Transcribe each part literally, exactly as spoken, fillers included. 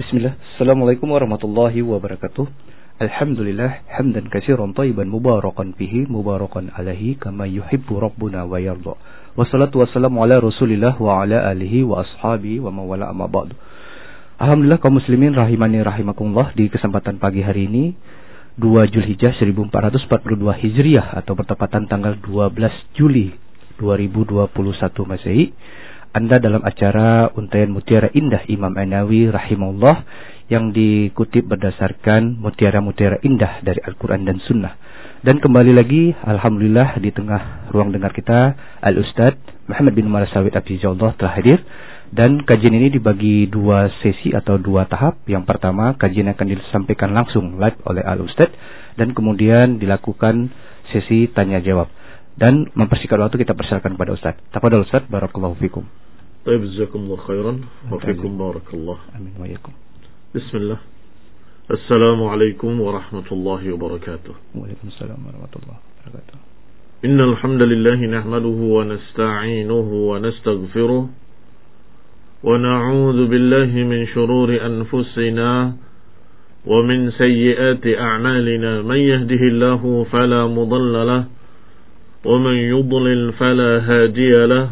Bismillah. Assalamualaikum warahmatullahi wabarakatuh. Alhamdulillah hamdan katsiran thayyiban mubarakan fihi mubarakan alaihi kama yuhibbu rabbuna wa yarda. Wassalatu wassalamu ala Rasulillah wa ala alihi wa ashabihi wa mawala amma ba'du. Alhamdulillah kaum muslimin rahimani rahimakumullah, di kesempatan pagi hari ini dua Zulhijjah seribu empat ratus empat puluh dua Hijriah atau bertepatan tanggal dua belas Juli dua ribu dua puluh satu Masehi, Anda dalam acara Untaian Mutiara Indah Imam An-Nawawi rahimahullah yang dikutip berdasarkan mutiara-mutiara indah dari Al-Quran dan Sunnah. Dan kembali lagi, alhamdulillah, di tengah ruang dengar kita Al-Ustadz Muhammad bin Umar As-Sawid Hafizahullah telah hadir. Dan kajian ini dibagi dua sesi atau dua tahap. Yang pertama, kajian akan disampaikan langsung live oleh Al-Ustadz, dan kemudian dilakukan sesi tanya jawab. Dan mempersingkat waktu, kita persilakan kepada Ustaz. Tafadhol Ustaz, barakallahu fikum. Baik, jazakumullah khairan wa fikum barakallah. Amin wa iyyakum. Bismillah. Assalamualaikum warahmatullahi wabarakatuh. Waalaikumsalam warahmatullahi wabarakatuh. Innal hamdalillah nahmaduhu wa nasta'inuhu wa nastaghfiruh wa na'udzu billahi min shururi anfusina wa min sayyiati a'malina. Man yahdihillahu fala mudilla lahu ومن يضلل فلا هادي له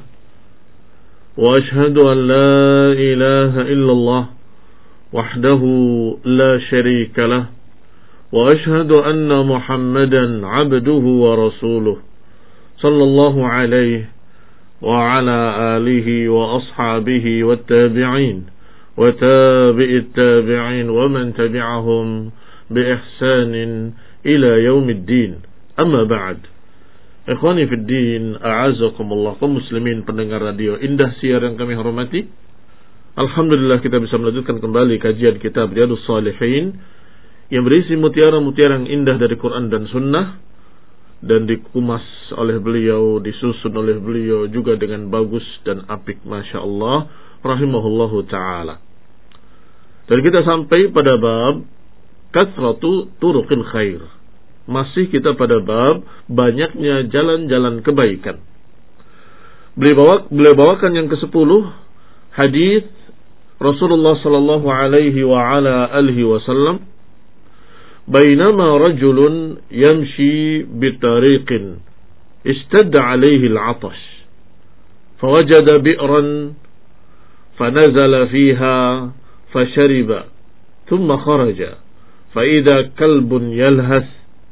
وأشهد أن لا إله إلا الله وحده لا شريك له وأشهد أن محمدا عبده ورسوله صلى الله عليه وعلى آله وأصحابه والتابعين وتابع التابعين ومن تبعهم بإحسان إلى يوم الدين. أما بعد, Ikhwani fiddin, a'azakumullah, kaum muslimin pendengar radio Indah Siar yang kami hormati. Alhamdulillah kita bisa melanjutkan kembali kajian kitab Riyadhus Shalihin yang berisi mutiara-mutiara yang indah dari Quran dan Sunnah, dan dikumas oleh beliau, disusun oleh beliau juga dengan bagus dan apik, Masya Allah, rahimahullahu ta'ala. Dan kita sampai pada bab kathratu turuqil khair. Masih kita pada bab banyaknya jalan-jalan kebaikan. Beliau, bawa, beliau bawakan yang kesepuluh, hadis Rasulullah sallallahu alaihi wa ala alihi wasallam, "Bainama rajulun yamshi bitariqin istadda alaihi al-'atash fawajada bi'ran fanazala fiha fashariba thumma kharaja fa idza kalbun yalhas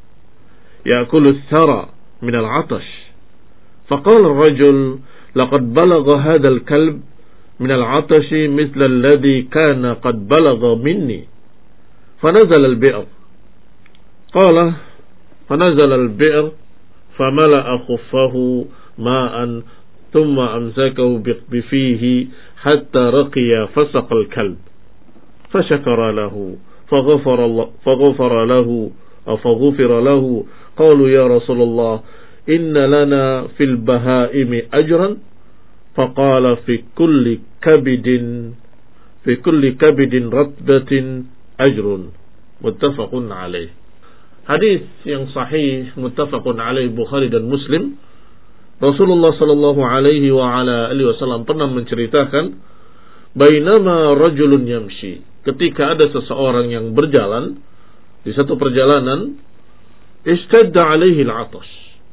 يأكل الثرى من العطش فقال الرجل لقد بلغ هذا الكلب من العطش مثل الذي كان قد بلغ مني فنزل البئر قال فنزل البئر فملأ خفه ماء ثم أمسكه بفيه حتى رقي فسق الكلب فشكر له فغفر, الله فغفر له أو فغفر له قالوا يا رسول الله إن لنا في البهائم أجرا فقال في كل كبد في كل كبد رطبة أجر متفق عليه. Hadis yang sahih muttafaqun alaih Bukhari dan Muslim. Rasulullah sallallahu alaihi wa ala alihi wasallam pernah menceritakan, bainama rajulun yamshi, ketika ada seseorang yang berjalan di satu perjalanan, istadda alaihi al-'atash,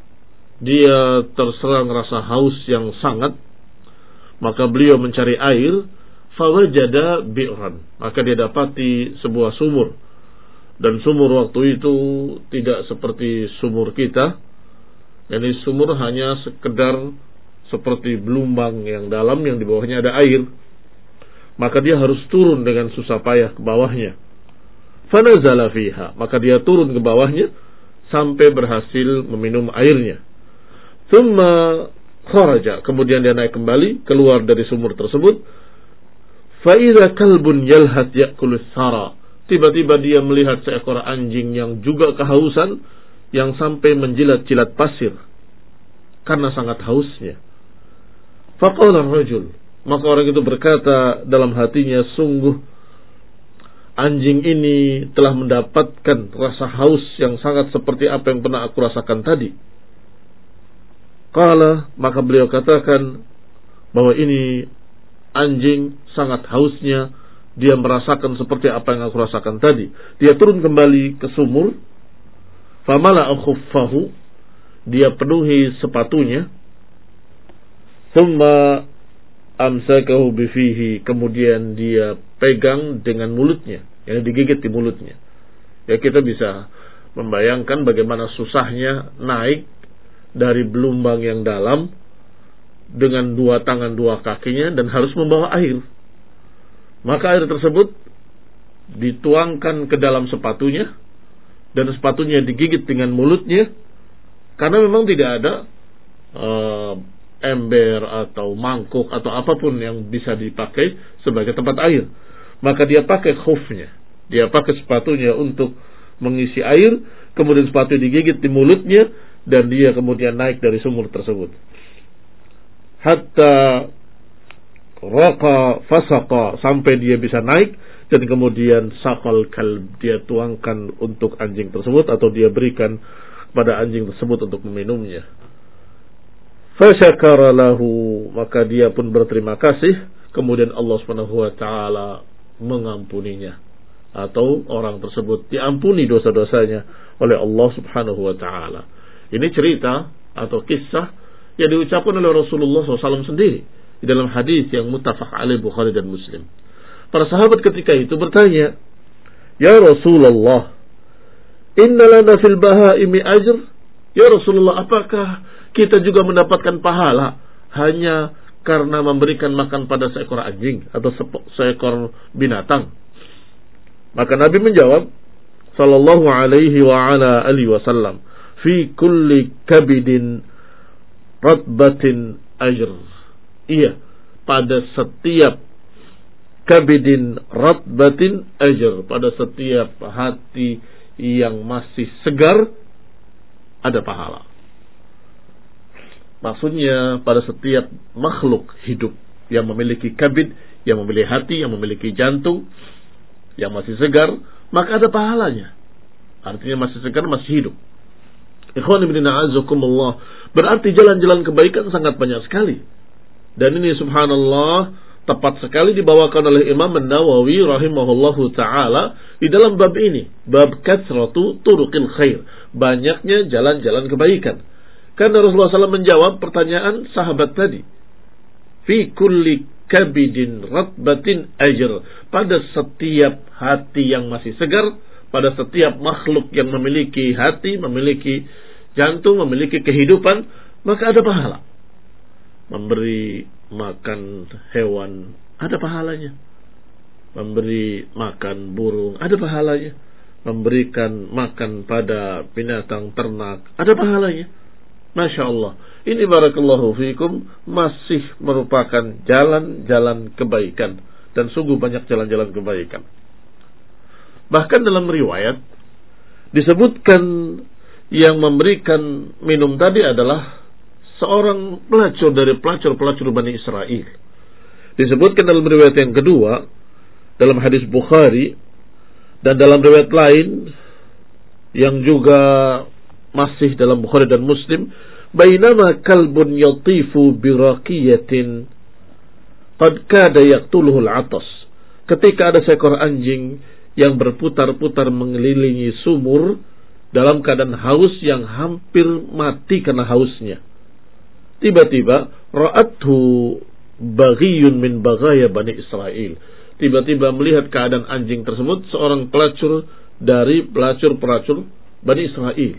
dia terserang rasa haus yang sangat, maka beliau mencari air, fawajada bi'ran, maka dia dapati sebuah sumur. Dan sumur waktu itu tidak seperti sumur kita, yakni sumur hanya sekedar seperti belumbang yang dalam yang di bawahnya ada air, maka dia harus turun dengan susah payah ke bawahnya. Fanazala fiha, maka dia turun ke bawahnya sampai berhasil meminum airnya. Thumma kharaja, kemudian dia naik kembali, keluar dari sumur tersebut. Fa idza kalbun yalhat ya'kulu thara, tiba-tiba dia melihat seekor anjing yang juga kehausan, yang sampai menjilat-jilat pasir karena sangat hausnya. Faqala ar-rajul, maka orang itu berkata dalam hatinya, sungguh anjing ini telah mendapatkan rasa haus yang sangat seperti apa yang pernah aku rasakan tadi. Qala, maka beliau katakan bahwa ini anjing sangat hausnya dia merasakan seperti apa yang aku rasakan tadi. Dia turun kembali ke sumur, famala khuffahu, dia penuhi sepatunya, thumma amsakahu bifihi, kemudian dia pegang dengan mulutnya, yang digigit di mulutnya. Ya, kita bisa membayangkan bagaimana susahnya naik dari belumbang yang dalam dengan dua tangan dua kakinya dan harus membawa air. Maka air tersebut dituangkan ke dalam sepatunya dan sepatunya digigit dengan mulutnya, karena memang tidak ada uh, ember atau mangkuk atau apapun yang bisa dipakai sebagai tempat air. Maka dia pakai khufnya, dia pakai sepatunya untuk mengisi air, kemudian sepatu digigit di mulutnya dan dia kemudian naik dari sumur tersebut. Hatta raqa fasaqa, sampai dia bisa naik, dan kemudian saqal kalb, dia tuangkan untuk anjing tersebut atau dia berikan pada anjing tersebut untuk meminumnya. Fasyakara lahu, maka dia pun berterima kasih, kemudian Allah Subhanahu wa taala mengampuninya, atau orang tersebut diampuni dosa-dosanya oleh Allah Subhanahu wa taala. Ini cerita atau kisah yang diucapkan oleh Rasulullah shallallahu alaihi wasallam sendiri di dalam hadis yang muttafaq alaih Bukhari dan Muslim. Para sahabat ketika itu bertanya, "Ya Rasulullah, inna lana fil bahaimi ajr?" Ya Rasulullah, apakah kita juga mendapatkan pahala hanya karena memberikan makan pada seekor anjing atau seekor binatang? Maka Nabi menjawab sallallahu alaihi wa ala alihi wasallam, "Fi kulli kabidin ratbatin ajr." Iya, pada setiap kabidin ratbatin ajr, pada setiap hati yang masih segar ada pahala. Maksudnya pada setiap makhluk hidup yang memiliki kabid, yang memiliki hati, yang memiliki jantung, yang masih segar, maka ada pahalanya. Artinya masih segar, masih hidup. Ikhwan ibn a'azakumullah, berarti jalan-jalan kebaikan sangat banyak sekali. Dan ini subhanallah tepat sekali dibawakan oleh Imam An-Nawawi rahimahullahu ta'ala di dalam bab ini, bab katsratu turuqil khair, banyaknya jalan-jalan kebaikan. Karena Rasulullah shallallahu alaihi wasallam menjawab pertanyaan sahabat tadi, fi kulli kabidin ratbatin ajr, pada setiap hati yang masih segar, pada setiap makhluk yang memiliki hati, memiliki jantung, memiliki kehidupan, maka ada pahala. Memberi makan hewan ada pahalanya, memberi makan burung ada pahalanya, memberikan makan pada binatang ternak ada pahalanya. Masya Allah, ini barakallahu fikum masih merupakan jalan-jalan kebaikan, dan sungguh banyak jalan-jalan kebaikan. Bahkan dalam riwayat disebutkan yang memberikan minum tadi adalah seorang pelacur dari pelacur-pelacur Bani Israel. Disebutkan dalam riwayat yang kedua, dalam hadis Bukhari, dan dalam riwayat lain yang juga masih dalam Bukhari dan Muslim, bainama kalbun yatifu biraqiyatin qad kada yaqtuluhu al-'atas, ketika ada seekor anjing yang berputar-putar mengelilingi sumur dalam keadaan haus yang hampir mati karena hausnya. Tiba-tiba ra'athu baghiyun min baghaya Bani Israel, tiba-tiba melihat keadaan anjing tersebut seorang pelacur dari pelacur-pelacur Bani Israel.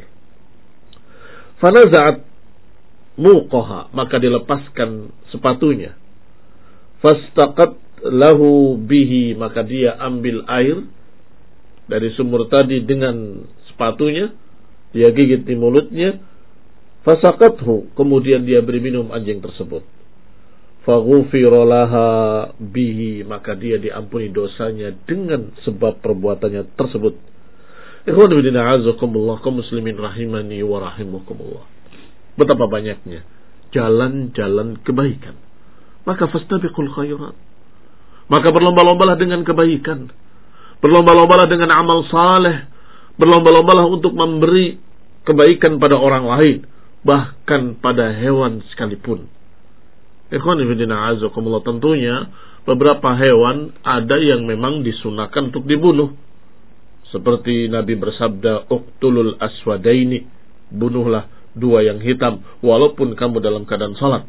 Fanaza'at muqaha, maka dilepaskan sepatunya. Fastaqat lahu bihi, maka dia ambil air dari sumur tadi dengan sepatunya, dia gigit di mulutnya. Fasaqathu, kemudian dia beri minum anjing tersebut. Faghufira laha bihi, maka dia diampuni dosanya dengan sebab perbuatannya tersebut. Ikhwan fillah a'azakumullah, kaum muslimin rahimani wa rahimakumullah. Betapa banyaknya jalan-jalan kebaikan. Maka fastabiqul khairat, maka berlomba-lombalah dengan kebaikan, berlomba-lombalah dengan amal saleh, berlomba-lombalah untuk memberi kebaikan pada orang lain, bahkan pada hewan sekalipun. Ikhwan fillah a'azakumullah, tentunya beberapa hewan ada yang memang disunahkan untuk dibunuh. Seperti Nabi bersabda, uqtulul aswadaini, bunuhlah dua yang hitam walaupun kamu dalam keadaan salat.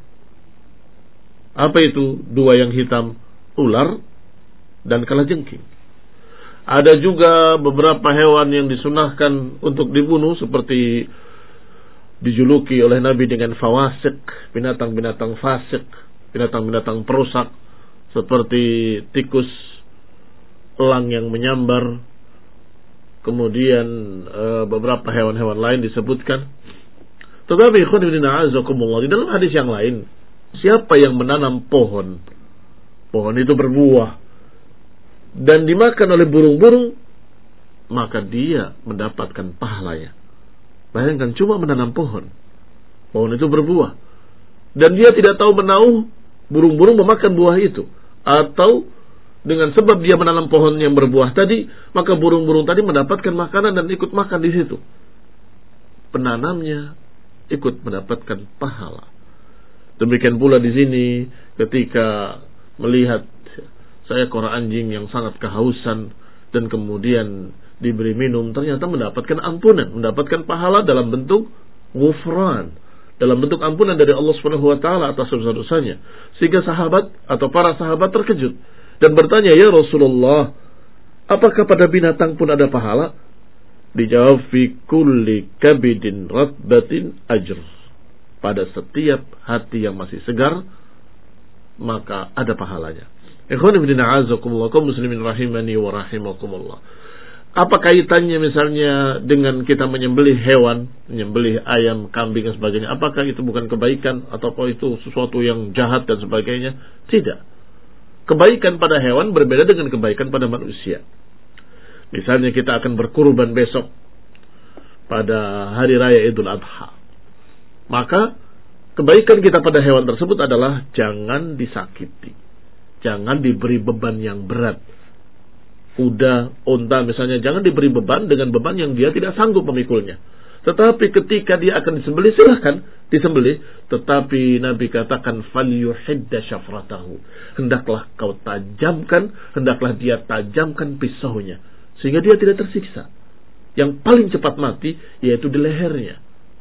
Apa itu dua yang hitam? Ular dan kalajengking. Ada juga beberapa hewan yang disunahkan untuk dibunuh, seperti dijuluki oleh Nabi dengan fawasik, binatang-binatang fasik, binatang-binatang perusak, seperti tikus, elang yang menyambar, kemudian e, beberapa hewan-hewan lain disebutkan. Tetapi ikhwan fillah azakumullah, di dalam hadis yang lain, siapa yang menanam pohon, pohon itu berbuah dan dimakan oleh burung-burung, maka dia mendapatkan pahalanya. Bayangkan, cuma menanam pohon, pohon itu berbuah, dan dia tidak tahu menauh burung-burung memakan buah itu, atau dengan sebab dia menanam pohon yang berbuah tadi, maka burung-burung tadi mendapatkan makanan dan ikut makan di situ. Penanamnya ikut mendapatkan pahala. Demikian pula di sini, ketika melihat seekor anjing yang sangat kehausan dan kemudian diberi minum, ternyata mendapatkan ampunan, mendapatkan pahala dalam bentuk ghufran, dalam bentuk ampunan dari Allah Subhanahu wa taala atas dosa-dosanya. Sehingga sahabat atau para sahabat terkejut dan bertanya, "Ya Rasulullah, apakah pada binatang pun ada pahala?" Dijawab, "Fi kulli kabidin ratbatin ajr." Pada setiap hati yang masih segar, maka ada pahalanya. Ikhwan fillah a'azakumullah, kaum muslimin rahimani wa rahimakumullah. Apa kaitannya misalnya dengan kita menyembelih hewan, menyembelih ayam, kambing dan sebagainya? Apakah itu bukan kebaikan atau itu sesuatu yang jahat dan sebagainya? Tidak. Kebaikan pada hewan berbeda dengan kebaikan pada manusia. Misalnya kita akan berkurban besok pada hari raya Idul Adha. Maka kebaikan kita pada hewan tersebut adalah jangan disakiti, jangan diberi beban yang berat. Kuda, unta misalnya, jangan diberi beban dengan beban yang dia tidak sanggup memikulnya. Tetapi ketika dia akan disembelih, silahkan disembelih. Tetapi Nabi katakan, falyuhidda syafratahu, hendaklah kau tajamkan, hendaklah dia tajamkan pisaunya, sehingga dia tidak tersiksa. Yang paling cepat mati yaitu di lehernya,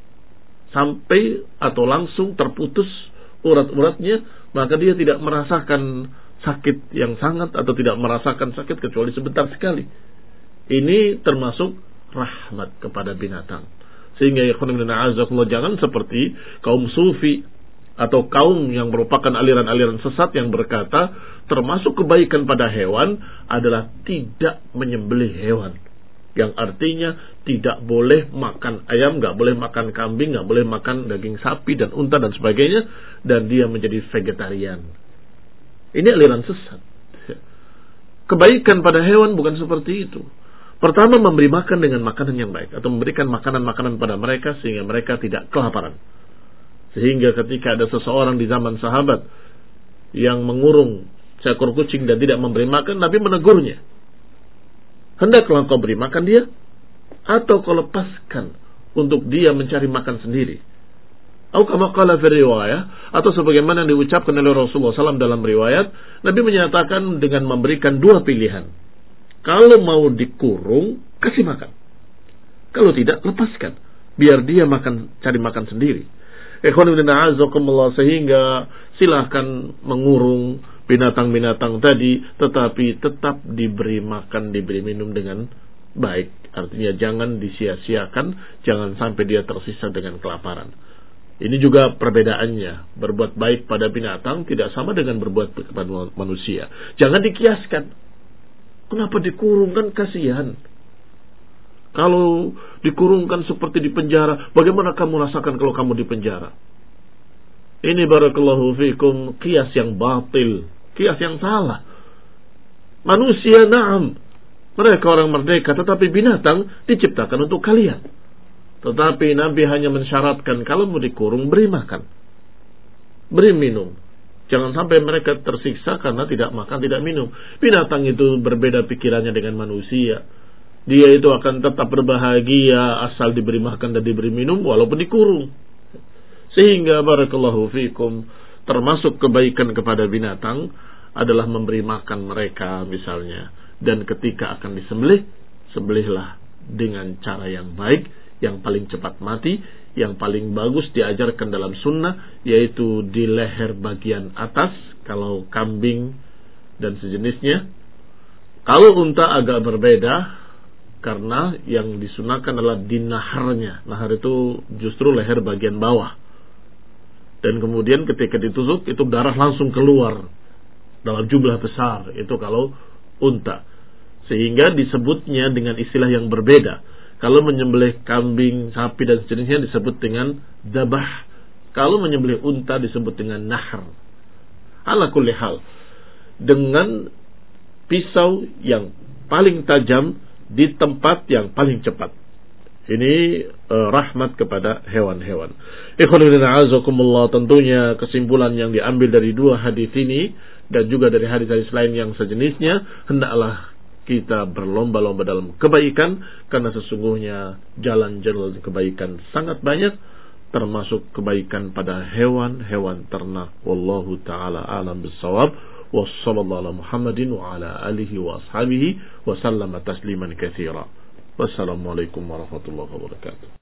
sampai atau langsung terputus urat-uratnya, maka dia tidak merasakan sakit yang sangat atau tidak merasakan sakit kecuali sebentar sekali. Ini termasuk rahmat kepada binatang. Sehingga ya azakumullah, jangan seperti kaum sufi atau kaum yang merupakan aliran-aliran sesat yang berkata termasuk kebaikan pada hewan adalah tidak menyembelih hewan, yang artinya tidak boleh makan ayam, nggak boleh makan kambing, nggak boleh makan daging sapi dan unta dan sebagainya, dan dia menjadi vegetarian. Ini aliran sesat. Kebaikan pada hewan bukan seperti itu. Pertama, memberi makan dengan makanan yang baik, atau memberikan makanan-makanan pada mereka sehingga mereka tidak kelaparan. Sehingga ketika ada seseorang di zaman sahabat yang mengurung seekor kucing dan tidak memberi makan, Nabi menegurnya. Hendaklah kau beri makan dia, atau kau lepaskan untuk dia mencari makan sendiri. Atau kama qala fi riwayah, atau sebagaimana yang diucapkan oleh Rasulullah shallallahu alaihi wasallam dalam riwayat, Nabi menyatakan dengan memberikan dua pilihan. Kalau mau dikurung, kasih makan. Kalau tidak, lepaskan, biar dia makan, cari makan sendiri. Ikhwan fillah a'azakumullah, sehingga silahkan mengurung binatang-binatang tadi, tetapi tetap diberi makan, diberi minum dengan baik. Artinya jangan disia-siakan, jangan sampai dia tersisa dengan kelaparan. Ini juga perbedaannya. Berbuat baik pada binatang tidak sama dengan berbuat kepada manusia. Jangan dikiaskan. Kenapa dikurung, kan kasihan. Kalau dikurungkan seperti di penjara, bagaimana kamu rasakan kalau kamu di penjara? Ini barakallahu fikum kias yang batil, kias yang salah. Manusia na'am, mereka orang merdeka, tetapi binatang diciptakan untuk kalian. Tetapi Nabi hanya mensyaratkan kalau mau dikurung, beri makan, beri minum. Jangan sampai mereka tersiksa karena tidak makan, tidak minum. Binatang itu berbeda pikirannya dengan manusia. Dia itu akan tetap berbahagia asal diberi makan dan diberi minum walaupun dikurung. Sehingga barakallahu fikum, termasuk kebaikan kepada binatang adalah memberi makan mereka misalnya. Dan ketika akan disembelih, sembelihlah dengan cara yang baik, yang paling cepat mati, yang paling bagus diajarkan dalam sunnah, yaitu di leher bagian atas, kalau kambing dan sejenisnya. Kalau unta agak berbeda, karena yang disunahkan adalah di naharnya. Nahar itu justru leher bagian bawah. Dan kemudian ketika ditusuk, itu darah langsung keluar dalam jumlah besar. Itu kalau unta. Sehingga disebutnya dengan istilah yang berbeda. Kalau menyembelih kambing, sapi dan sejenisnya disebut dengan dabah. Kalau menyembelih unta disebut dengan nahar. Ala kulli hal, dengan pisau yang paling tajam di tempat yang paling cepat. Ini uh, rahmat kepada hewan-hewan. Ikhwanuddin a'azakumullah, tentunya kesimpulan yang diambil dari dua hadis ini dan juga dari hadis-hadis lain yang sejenisnya, hendaklah kita berlomba-lomba dalam kebaikan, karena sesungguhnya jalan-jalan kebaikan sangat banyak, termasuk kebaikan pada hewan-hewan ternak. Wallahu ta'ala alam bissawab. Wa sallallahu ala Muhammadin wa ala alihi wa ashabihi wa sallama tasliman katsira. Wassalamualaikum warahmatullahi wabarakatuh.